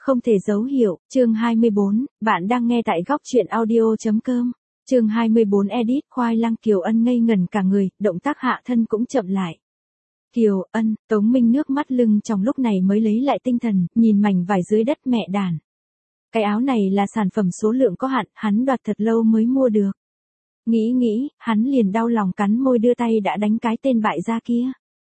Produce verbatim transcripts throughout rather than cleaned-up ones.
Không thể dấu hiệu, chương hai mươi bốn, bạn đang nghe tại góc truyện audio.com. Chương hai mươi bốn edit, khoai lang. Kiều Ân ngây ngẩn cả người, động tác hạ thân cũng chậm lại. Kiều Ân, Tống Minh nước mắt lưng trong lúc này mới lấy lại tinh thần, nhìn mảnh vải dưới đất mẹ đàn. Cái áo này là sản phẩm số lượng có hạn, hắn đoạt thật lâu mới mua được. Nghĩ nghĩ, hắn liền đau lòng cắn môi đưa tay đã đánh cái tên bại gia kia.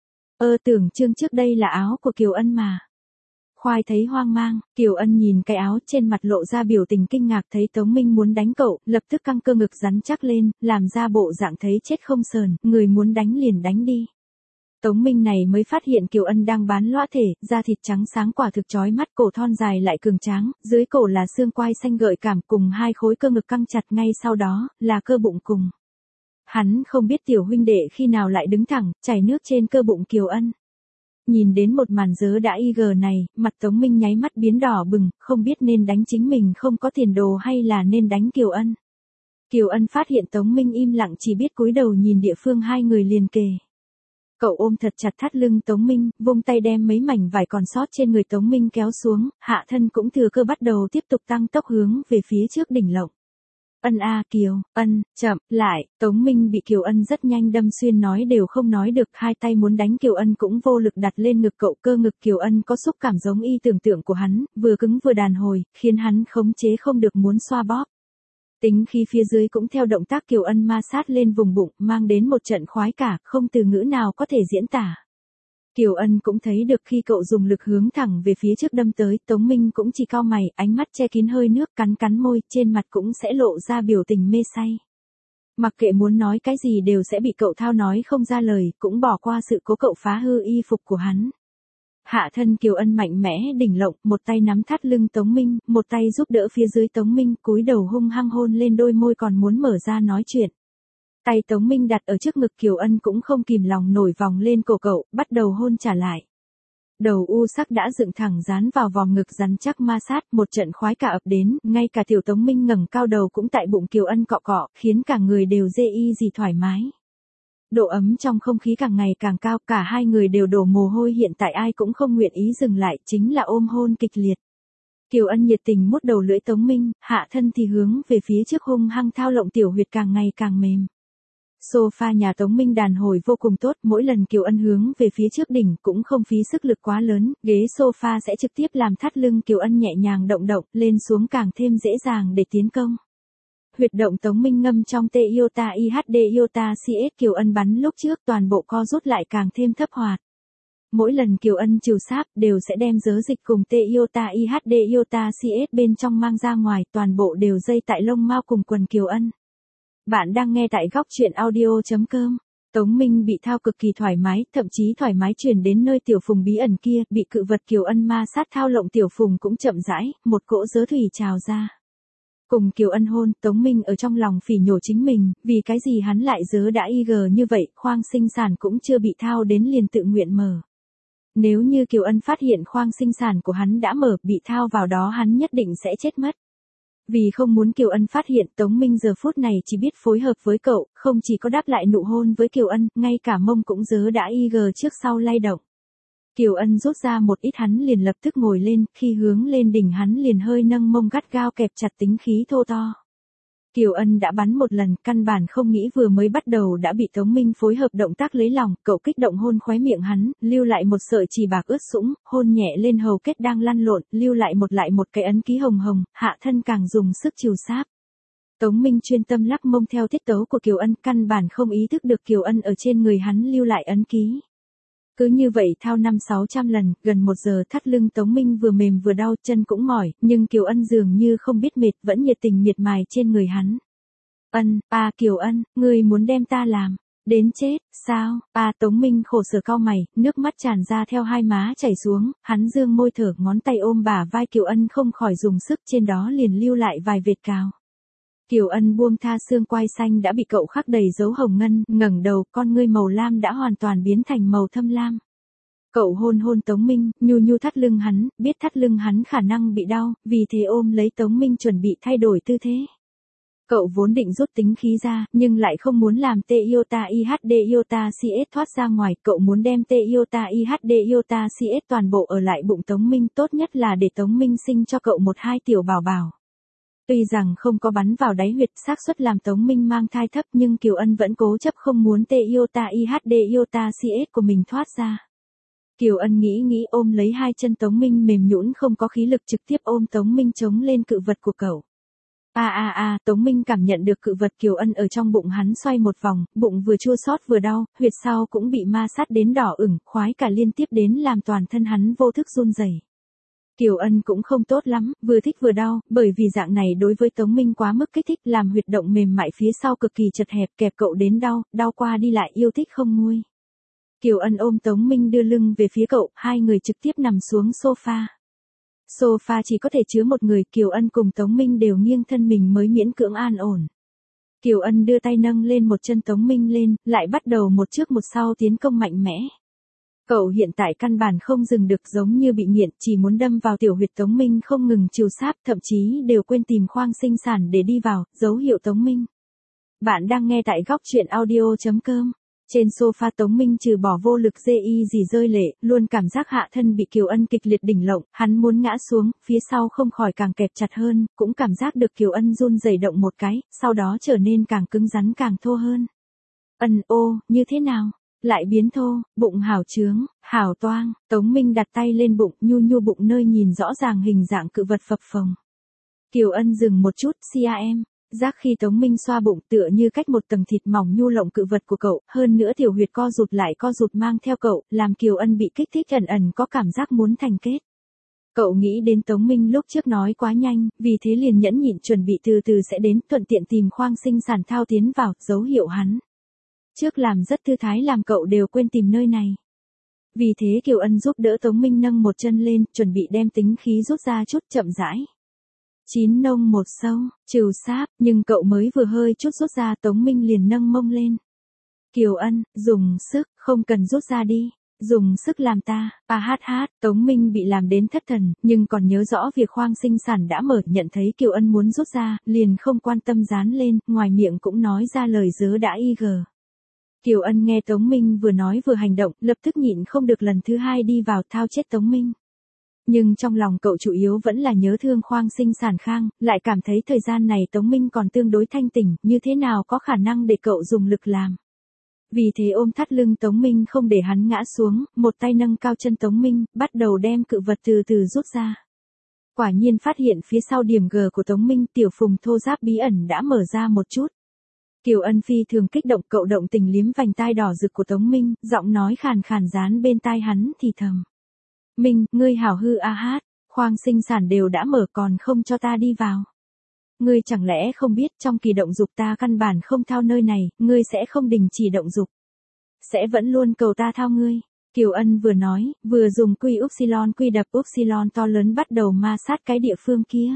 Ơ tưởng chương trước đây là áo của Kiều Ân mà. Khoai thấy hoang mang, Kiều Ân nhìn cái áo trên mặt lộ ra biểu tình kinh ngạc, thấy Tống Minh muốn đánh cậu, lập tức căng cơ ngực rắn chắc lên, làm ra bộ dạng thấy chết không sờn, người muốn đánh liền đánh đi. Tống Minh này mới phát hiện Kiều Ân đang bán lõa thể, da thịt trắng sáng quả thực chói mắt, cổ thon dài lại cường tráng, dưới cổ là xương quai xanh gợi cảm cùng hai khối cơ ngực căng chặt, ngay sau đó là cơ bụng cùng. Hắn không biết tiểu huynh đệ khi nào lại đứng thẳng, chảy nước trên cơ bụng Kiều Ân. Nhìn đến một màn dớ đã y gờ này, mặt Tống Minh nháy mắt biến đỏ bừng, không biết nên đánh chính mình không có tiền đồ hay là nên đánh Kiều Ân. Kiều Ân phát hiện Tống Minh im lặng, chỉ biết cúi đầu nhìn địa phương hai người liền kề. Cậu ôm thật chặt thắt lưng Tống Minh, vung tay đem mấy mảnh vải còn sót trên người Tống Minh kéo xuống, hạ thân cũng thừa cơ bắt đầu tiếp tục tăng tốc hướng về phía trước đỉnh lộng. Ân a Kiều, Ân, chậm, lại, Tống Minh bị Kiều Ân rất nhanh đâm xuyên, nói đều không nói được, hai tay muốn đánh Kiều Ân cũng vô lực đặt lên ngực cậu, cơ ngực Kiều Ân có xúc cảm giống y tưởng tượng của hắn, vừa cứng vừa đàn hồi, khiến hắn khống chế không được muốn xoa bóp. Tính khi phía dưới cũng theo động tác Kiều Ân ma sát lên vùng bụng, mang đến một trận khoái cả, không từ ngữ nào có thể diễn tả. Kiều Ân cũng thấy được khi cậu dùng lực hướng thẳng về phía trước đâm tới, Tống Minh cũng chỉ cau mày, ánh mắt che kín hơi nước, cắn cắn môi, trên mặt cũng sẽ lộ ra biểu tình mê say. Mặc kệ muốn nói cái gì đều sẽ bị cậu thao nói không ra lời, cũng bỏ qua sự cố cậu phá hư y phục của hắn. Hạ thân Kiều Ân mạnh mẽ đỉnh lộng, một tay nắm thắt lưng Tống Minh, một tay giúp đỡ phía dưới Tống Minh, cúi đầu hung hăng hôn lên đôi môi còn muốn mở ra nói chuyện. Tay Tống Minh đặt ở trước ngực Kiều Ân cũng không kìm lòng nổi vòng lên cổ cậu, bắt đầu hôn trả lại. Đầu u sắc đã dựng thẳng dán vào vòng ngực rắn chắc ma sát, một trận khoái cả ập đến, ngay cả tiểu Tống Minh ngẩng cao đầu cũng tại bụng Kiều Ân cọ cọ, khiến cả người đều dê y gì thoải mái. Độ ấm trong không khí càng ngày càng cao, cả hai người đều đổ mồ hôi, hiện tại ai cũng không nguyện ý dừng lại, chính là ôm hôn kịch liệt. Kiều Ân nhiệt tình mút đầu lưỡi Tống Minh, hạ thân thì hướng về phía trước hung hăng thao lộng tiểu huyệt càng ngày càng mềm. Sofa nhà Tống Minh đàn hồi vô cùng tốt, mỗi lần Kiều Ân hướng về phía trước đỉnh cũng không phí sức lực quá lớn, ghế sofa sẽ trực tiếp làm thắt lưng Kiều Ân nhẹ nhàng động động, lên xuống càng thêm dễ dàng để tiến công. Huyệt động Tống Minh ngâm trong T iota I H D iota C S, Kiều Ân bắn lúc trước toàn bộ co rút lại càng thêm thấp hoạt. Mỗi lần Kiều Ân trừ sáp đều sẽ đem dớ dịch cùng T iota I H D iota C S bên trong mang ra ngoài, toàn bộ đều dây tại lông mao cùng quần Kiều Ân. Bạn đang nghe tại góc truyện audio.com. Tống Minh bị thao cực kỳ thoải mái, thậm chí thoải mái chuyển đến nơi tiểu phùng bí ẩn kia, bị cự vật Kiều Ân ma sát thao lộng tiểu phùng cũng chậm rãi, một cỗ dớ thủy trào ra. Cùng Kiều Ân hôn, Tống Minh ở trong lòng phỉ nhổ chính mình, vì cái gì hắn lại dớ đã y gờ như vậy, khoang sinh sản cũng chưa bị thao đến liền tự nguyện mở. Nếu như Kiều Ân phát hiện khoang sinh sản của hắn đã mở, bị thao vào đó hắn nhất định sẽ chết mất. Vì không muốn Kiều Ân phát hiện, Tống Minh giờ phút này chỉ biết phối hợp với cậu, không chỉ có đáp lại nụ hôn với Kiều Ân, ngay cả mông cũng dớ đã y gờ trước sau lay động. Kiều Ân rút ra một ít, hắn liền lập tức ngồi lên, khi hướng lên đỉnh hắn liền hơi nâng mông gắt gao kẹp chặt, tính khí thô to. Kiều Ân đã bắn một lần, căn bản không nghĩ vừa mới bắt đầu đã bị Tống Minh phối hợp động tác lấy lòng, cậu kích động hôn khóe miệng hắn, lưu lại một sợi chỉ bạc ướt sũng, hôn nhẹ lên hầu kết đang lăn lộn, lưu lại một lại một cái ấn ký hồng hồng, hạ thân càng dùng sức chiều sáp. Tống Minh chuyên tâm lắc mông theo tiết tấu của Kiều Ân, căn bản không ý thức được Kiều Ân ở trên người hắn lưu lại ấn ký. Cứ như vậy thao năm sáu trăm lần, gần một giờ thắt lưng Tống Minh vừa mềm vừa đau, chân cũng mỏi, nhưng Kiều Ân dường như không biết mệt, vẫn nhiệt tình miệt mài trên người hắn. Ân, à Kiều Ân, ngươi muốn đem ta làm đến chết, sao? À Tống Minh khổ sở cau mày, nước mắt tràn ra theo hai má chảy xuống, hắn dương môi thở, ngón tay ôm bả vai Kiều Ân không khỏi dùng sức, trên đó liền lưu lại vài vệt cào. Kiều Ân buông tha, xương quai xanh đã bị cậu khắc đầy dấu hồng ngân, ngẩng đầu, con ngươi màu lam đã hoàn toàn biến thành màu thâm lam. Cậu hôn hôn Tống Minh, nhu nhu thắt lưng hắn, biết thắt lưng hắn khả năng bị đau, vì thế ôm lấy Tống Minh chuẩn bị thay đổi tư thế. Cậu vốn định rút tính khí ra, nhưng lại không muốn làm T iota I H D iota C S thoát ra ngoài, cậu muốn đem T iota I H D iota C S toàn bộ ở lại bụng Tống Minh, tốt nhất là để Tống Minh sinh cho cậu một hai tiểu bảo bảo. Tuy rằng không có bắn vào đáy huyệt, xác suất làm Tống Minh mang thai thấp, nhưng Kiều Ân vẫn cố chấp không muốn T iota I H D iota C S của mình thoát ra. Kiều Ân nghĩ nghĩ ôm lấy hai chân Tống Minh mềm nhũn, không có khí lực trực tiếp ôm Tống Minh chống lên cự vật của cậu. A a a, Tống Minh cảm nhận được cự vật Kiều Ân ở trong bụng hắn xoay một vòng, bụng vừa chua xót vừa đau, huyệt sau cũng bị ma sát đến đỏ ửng, khoái cả liên tiếp đến làm toàn thân hắn vô thức run rẩy. Kiều Ân cũng không tốt lắm, vừa thích vừa đau, bởi vì dạng này đối với Tống Minh quá mức kích thích, làm huyệt động mềm mại phía sau cực kỳ chật hẹp, kẹp cậu đến đau, đau qua đi lại yêu thích không nguôi. Kiều Ân ôm Tống Minh đưa lưng về phía cậu, hai người trực tiếp nằm xuống sofa. Sofa chỉ có thể chứa một người, Kiều Ân cùng Tống Minh đều nghiêng thân mình mới miễn cưỡng an ổn. Kiều Ân đưa tay nâng lên một chân Tống Minh lên, lại bắt đầu một trước một sau tiến công mạnh mẽ. Cậu hiện tại căn bản không dừng được, giống như bị nghiện, chỉ muốn đâm vào tiểu huyệt Tống Minh không ngừng chiều sáp, thậm chí đều quên tìm khoang sinh sản để đi vào, dấu hiệu Tống Minh. Bạn đang nghe tại góc truyện audio chấm com. Trên sofa Tống Minh trừ bỏ vô lực dê y gì rơi lệ, luôn cảm giác hạ thân bị Kiều Ân kịch liệt đỉnh lộng, hắn muốn ngã xuống, phía sau không khỏi càng kẹp chặt hơn, cũng cảm giác được Kiều Ân run rẩy động một cái, sau đó trở nên càng cứng rắn càng thô hơn. Ân ô, như thế nào? Lại biến thô, bụng hảo trướng, hảo toang, Tống Minh đặt tay lên bụng, nhu nhu bụng nơi nhìn rõ ràng hình dạng cự vật phập phồng. Kiều Ân dừng một chút, cam. Giác khi Tống Minh xoa bụng tựa như cách một tầng thịt mỏng nhu lộng cự vật của cậu, hơn nữa tiểu huyệt co rụt lại co rụt mang theo cậu, làm Kiều Ân bị kích thích ẩn ẩn có cảm giác muốn thành kết. Cậu nghĩ đến Tống Minh lúc trước nói quá nhanh, vì thế liền nhẫn nhịn chuẩn bị từ từ sẽ đến, thuận tiện tìm khoang sinh sản thao tiến vào, dấu hiệu hắn. Trước làm rất thư thái làm cậu đều quên tìm nơi này. Vì thế Kiều Ân giúp đỡ Tống Minh nâng một chân lên, chuẩn bị đem tính khí rút ra chút, chậm rãi. Chín nông một sâu, trừ sáp, nhưng cậu mới vừa hơi chút rút ra, Tống Minh liền nâng mông lên. Kiều Ân, dùng sức, không cần rút ra đi, dùng sức làm ta, a hát hát, Tống Minh bị làm đến thất thần, nhưng còn nhớ rõ việc khoang sinh sản đã mở, nhận thấy Kiều Ân muốn rút ra, liền không quan tâm dán lên, ngoài miệng cũng nói ra lời dớ đã y gờ. Kiều Ân nghe Tống Minh vừa nói vừa hành động, lập tức nhịn không được lần thứ hai đi vào thao chết Tống Minh. Nhưng trong lòng cậu chủ yếu vẫn là nhớ thương khoang sinh sản khang, lại cảm thấy thời gian này Tống Minh còn tương đối thanh tỉnh, như thế nào có khả năng để cậu dùng lực làm. Vì thế ôm thắt lưng Tống Minh không để hắn ngã xuống, một tay nâng cao chân Tống Minh, bắt đầu đem cự vật từ từ rút ra. Quả nhiên phát hiện phía sau điểm G của Tống Minh tiểu phùng thô ráp bí ẩn đã mở ra một chút. Kiều Ân phi thường kích động, cậu động tình liếm vành tai đỏ rực của Tống Minh, giọng nói khàn khàn dán bên tai hắn thì thầm. Minh, ngươi hảo hư a hát, khoang sinh sản đều đã mở còn không cho ta đi vào. Ngươi chẳng lẽ không biết trong kỳ động dục ta căn bản không thao nơi này, ngươi sẽ không đình chỉ động dục. Sẽ vẫn luôn cầu ta thao ngươi. Kiều Ân vừa nói, vừa dùng quy upsilon quy đập upsilon to lớn bắt đầu ma sát cái địa phương kia.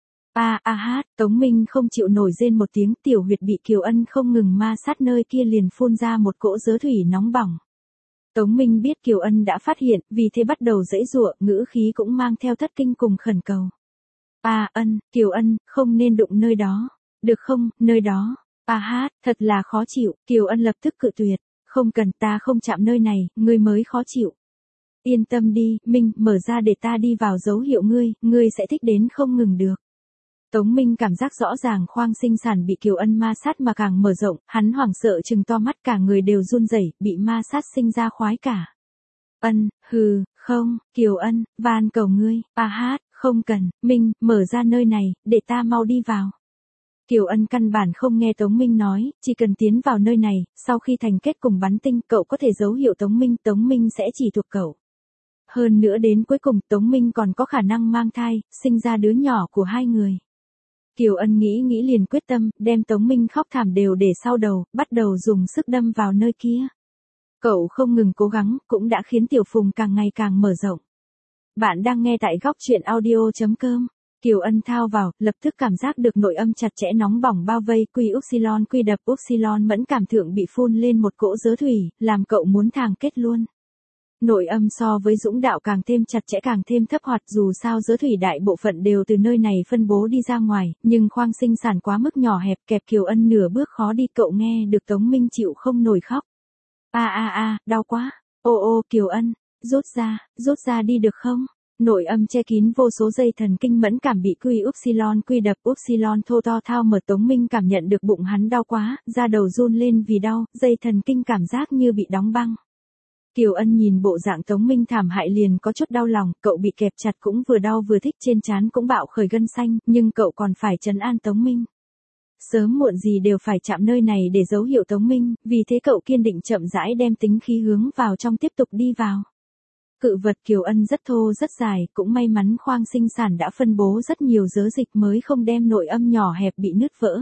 A a hát, Tống Minh không chịu nổi rên một tiếng, tiểu huyệt bị Kiều Ân không ngừng ma sát nơi kia liền phun ra một cỗ dớ thủy nóng bỏng. Tống Minh biết Kiều Ân đã phát hiện, vì thế bắt đầu giãy giụa, ngữ khí cũng mang theo thất kinh cùng khẩn cầu. A Ân, Kiều Ân, không nên đụng nơi đó. Được không, nơi đó. A hát, thật là khó chịu, Kiều Ân lập tức cự tuyệt. Không cần, ta không chạm nơi này, ngươi mới khó chịu. Yên tâm đi, Minh, mở ra để ta đi vào, dấu hiệu ngươi, ngươi sẽ thích đến không ngừng được. Tống Minh cảm giác rõ ràng khoang sinh sản bị Kiều Ân ma sát mà càng mở rộng, hắn hoảng sợ trừng to mắt, cả người đều run rẩy, bị ma sát sinh ra khoái cả. Ân, hừ, không, Kiều Ân, van cầu ngươi, a hát, không cần, Minh, mở ra nơi này, để ta mau đi vào. Kiều Ân căn bản không nghe Tống Minh nói, chỉ cần tiến vào nơi này, sau khi thành kết cùng bắn tinh, cậu có thể dấu hiệu Tống Minh, Tống Minh sẽ chỉ thuộc cậu. Hơn nữa đến cuối cùng Tống Minh còn có khả năng mang thai, sinh ra đứa nhỏ của hai người. Kiều Ân nghĩ nghĩ liền quyết tâm, đem Tống Minh khóc thảm đều để sau đầu, bắt đầu dùng sức đâm vào nơi kia. Cậu không ngừng cố gắng, cũng đã khiến tiểu phùng càng ngày càng mở rộng. Bạn đang nghe tại góc truyện audio chấm com. Kiều Ân thao vào, lập tức cảm giác được nội âm chặt chẽ nóng bỏng bao vây, quy upsilon quy đập upsilon mẫn cảm thượng bị phun lên một cỗ dớ thủy, làm cậu muốn thàng kết luôn. Nội âm so với Dũng đạo càng thêm chặt chẽ càng thêm thấp hoạt, dù sao Giới Thủy đại bộ phận đều từ nơi này phân bố đi ra ngoài, nhưng khoang sinh sản quá mức nhỏ hẹp kẹp Kiều Ân nửa bước khó đi, cậu nghe được Tống Minh chịu không nổi khóc. A a a, đau quá. Ô ô Kiều Ân, rút ra, rút ra đi được không? Nội âm che kín vô số dây thần kinh mẫn cảm bị quy upsilon quy đập upsilon thô to thao mở. Tống Minh cảm nhận được bụng hắn đau quá, da đầu run lên vì đau, dây thần kinh cảm giác như bị đóng băng. Kiều Ân nhìn bộ dạng Tống Minh thảm hại liền có chút đau lòng, cậu bị kẹp chặt cũng vừa đau vừa thích, trên trán cũng bạo khởi gân xanh, nhưng cậu còn phải trấn an Tống Minh. Sớm muộn gì đều phải chạm nơi này để dấu hiệu Tống Minh, vì thế cậu kiên định chậm rãi đem tính khí hướng vào trong tiếp tục đi vào. Cự vật Kiều Ân rất thô rất dài, cũng may mắn khoang sinh sản đã phân bố rất nhiều dớ dịch mới không đem nội âm nhỏ hẹp bị nứt vỡ.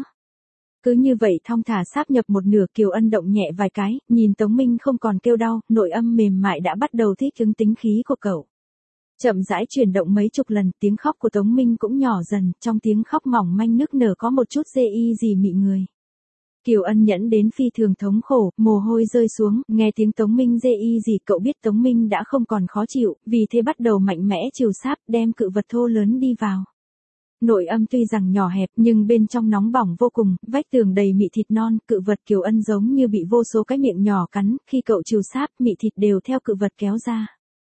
Cứ như vậy thong thả sáp nhập một nửa, Kiều Ân động nhẹ vài cái, nhìn Tống Minh không còn kêu đau, nội âm mềm mại đã bắt đầu thích ứng tính khí của cậu. Chậm rãi chuyển động mấy chục lần, tiếng khóc của Tống Minh cũng nhỏ dần, trong tiếng khóc mỏng manh nức nở có một chút dê y gì mị người. Kiều Ân nhẫn đến phi thường thống khổ, mồ hôi rơi xuống, nghe tiếng Tống Minh dê y gì cậu biết Tống Minh đã không còn khó chịu, vì thế bắt đầu mạnh mẽ chiều sáp đem cự vật thô lớn đi vào. Nội âm tuy rằng nhỏ hẹp nhưng bên trong nóng bỏng vô cùng, vách tường đầy mị thịt non, cự vật Kiều Ân giống như bị vô số cái miệng nhỏ cắn, khi cậu chiều sáp mị thịt đều theo cự vật kéo ra.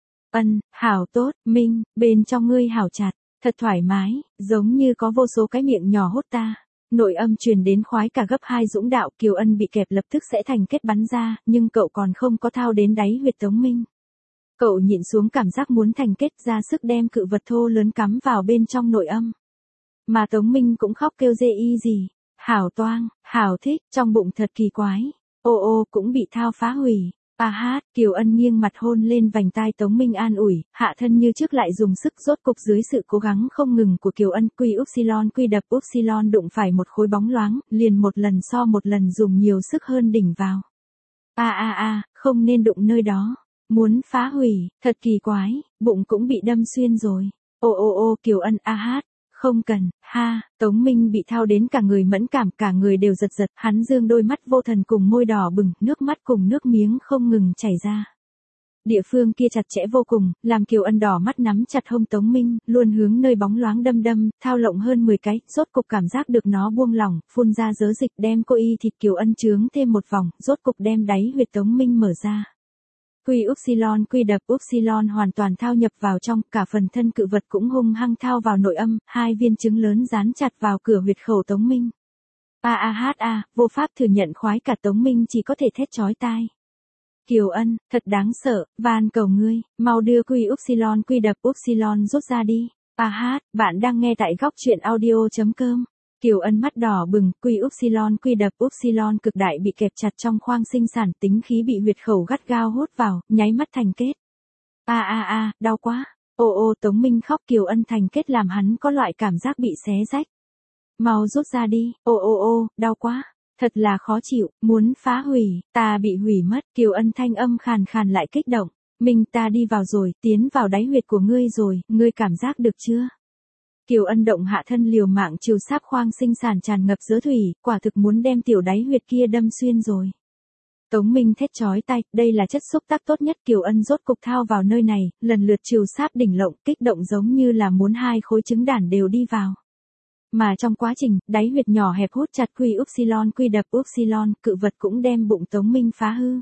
Ân, hảo tốt, Minh, bên trong ngươi hảo chặt, thật thoải mái, giống như có vô số cái miệng nhỏ hút ta. Nội âm truyền đến khoái cả gấp hai. Dũng đạo Kiều Ân bị kẹp lập tức sẽ thành kết bắn ra, nhưng cậu còn không có thao đến đáy huyệt Tống Minh. Cậu nhịn xuống cảm giác muốn thành kết, ra sức đem cự vật thô lớn cắm vào bên trong nội âm. Mà Tống Minh cũng khóc kêu dê y gì. Hảo toang, hảo thích, trong bụng thật kỳ quái. Ô ô cũng bị thao phá hủy. A hát, Kiều Ân nghiêng mặt hôn lên vành tai Tống Minh an ủi, hạ thân như trước lại dùng sức, rốt cục dưới sự cố gắng không ngừng của Kiều Ân, quy upsilon quy đập upsilon đụng phải một khối bóng loáng, liền một lần so một lần dùng nhiều sức hơn đỉnh vào. A a a, không nên đụng nơi đó, muốn phá hủy, thật kỳ quái, bụng cũng bị đâm xuyên rồi. Ô ô ô Kiều Ân a hát. Không cần, ha, Tống Minh bị thao đến cả người mẫn cảm, cả người đều giật giật, hắn dương đôi mắt vô thần cùng môi đỏ bừng, nước mắt cùng nước miếng không ngừng chảy ra. Địa phương kia chặt chẽ vô cùng, làm Kiều Ân đỏ mắt nắm chặt hông Tống Minh, luôn hướng nơi bóng loáng đâm đâm, thao lộng hơn mười cái, rốt cục cảm giác được nó buông lỏng, phun ra dớ dịch đem cô y thịt Kiều Ân chướng thêm một vòng, rốt cục đem đáy huyệt Tống Minh mở ra. Quy upsilon quy đập upsilon hoàn toàn thao nhập vào trong, cả phần thân cự vật cũng hung hăng thao vào nội âm, hai viên trứng lớn dán chặt vào cửa huyệt khẩu Tống Minh. A a hát a, vô pháp thừa nhận khoái cả Tống Minh chỉ có thể thét chói tai. Kiều Ân, thật đáng sợ, van cầu ngươi, mau đưa quy upsilon quy đập upsilon rút ra đi. A hát, bạn đang nghe tại góc truyện audio chấm com. Kiều Ân mắt đỏ bừng, quy upsilon quy đập upsilon cực đại bị kẹp chặt trong khoang sinh sản, tính khí bị huyệt khẩu gắt gao hút vào, nháy mắt thành kết. A a a, đau quá. Ô ô Tống Minh khóc, Kiều Ân thành kết làm hắn có loại cảm giác bị xé rách. Mau rút ra đi, ô ô ô, đau quá. Thật là khó chịu, muốn phá hủy, ta bị hủy mất. Kiều Ân thanh âm khàn khàn lại kích động. Minh ta đi vào rồi, tiến vào đáy huyệt của ngươi rồi, ngươi cảm giác được chưa? Kiều Ân động hạ thân liều mạng chiều sáp khoang sinh sản tràn ngập dớ thủy, quả thực muốn đem tiểu đáy huyệt kia đâm xuyên rồi. Tống Minh thét chói tai, đây là chất xúc tác tốt nhất. Kiều Ân rốt cục thao vào nơi này, lần lượt chiều sáp đỉnh lộng, kích động giống như là muốn hai khối trứng đản đều đi vào. Mà trong quá trình, đáy huyệt nhỏ hẹp hút chặt quy upsilon quy đập upsilon, cự vật cũng đem bụng Tống Minh phá hư.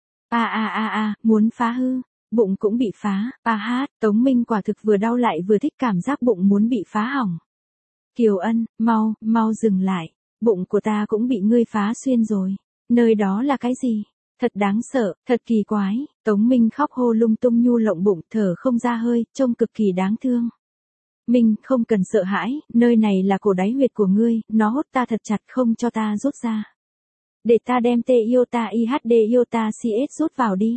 A a a a, muốn phá hư. Bụng cũng bị phá, a hát, Tống Minh quả thực vừa đau lại vừa thích cảm giác bụng muốn bị phá hỏng. Kiều Ân, mau, mau dừng lại, bụng của ta cũng bị ngươi phá xuyên rồi. Nơi đó là cái gì? Thật đáng sợ, thật kỳ quái. Tống Minh khóc hô lung tung nhu lộng bụng, thở không ra hơi, trông cực kỳ đáng thương. Minh, không cần sợ hãi, nơi này là cổ đáy huyệt của ngươi, nó hút ta thật chặt không cho ta rút ra. Để ta đem T iota I H D iota C H rút vào đi.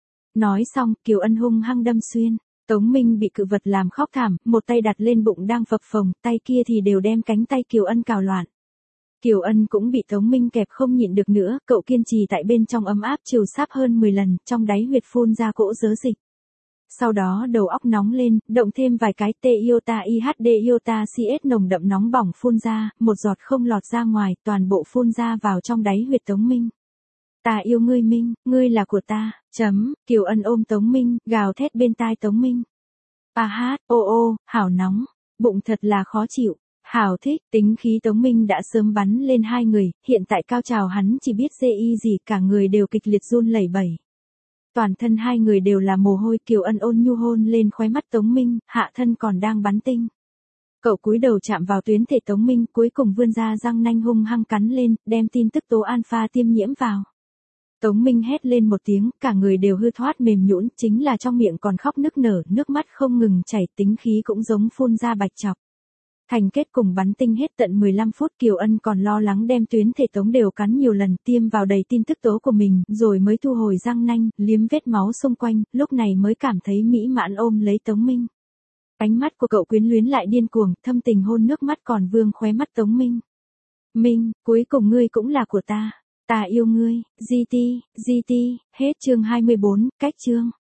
Nói xong, Kiều Ân hung hăng đâm xuyên. Tống Minh bị cự vật làm khóc thảm, một tay đặt lên bụng đang phập phồng, tay kia thì đều đem cánh tay Kiều Ân cào loạn. Kiều Ân cũng bị Tống Minh kẹp không nhịn được nữa, cậu kiên trì tại bên trong ấm áp chiều sáp hơn mười lần, trong đáy huyệt phun ra cỗ dớ dịch. Sau đó đầu óc nóng lên, động thêm vài cái T iota I H D iota C H nồng đậm nóng bỏng phun ra, một giọt không lọt ra ngoài, toàn bộ phun ra vào trong đáy huyệt Tống Minh. Ta yêu ngươi Minh, ngươi là của ta, chấm, Kiều Ân ôm Tống Minh, gào thét bên tai Tống Minh. A hát, ô ô, hảo nóng, bụng thật là khó chịu, hảo thích, tính khí Tống Minh đã sớm bắn lên hai người, hiện tại cao trào hắn chỉ biết dê y gì, cả người đều kịch liệt run lẩy bẩy. Toàn thân hai người đều là mồ hôi, Kiều Ân ôn nhu hôn lên khóe mắt Tống Minh, hạ thân còn đang bắn tinh. Cậu cúi đầu chạm vào tuyến thể Tống Minh, cuối cùng vươn ra răng nanh hung hăng cắn lên, đem tin tức tố alpha tiêm nhiễm vào. Tống Minh hét lên một tiếng, cả người đều hư thoát mềm nhũn, chính là trong miệng còn khóc nức nở, nước mắt không ngừng chảy, tính khí cũng giống phun ra bạch chọc. Thành kết cùng bắn tinh hết tận mười lăm phút, Kiều Ân còn lo lắng đem tuyến thể Tống đều cắn nhiều lần, tiêm vào đầy tin tức tố của mình, rồi mới thu hồi răng nanh, liếm vết máu xung quanh, lúc này mới cảm thấy mỹ mãn ôm lấy Tống Minh. Ánh mắt của cậu quyến luyến lại điên cuồng, thâm tình hôn nước mắt còn vương khóe mắt Tống Minh. Minh, cuối cùng ngươi cũng là của ta. Ta yêu ngươi, gi ti, gi ti, hết chương hai mươi bốn, cách chương.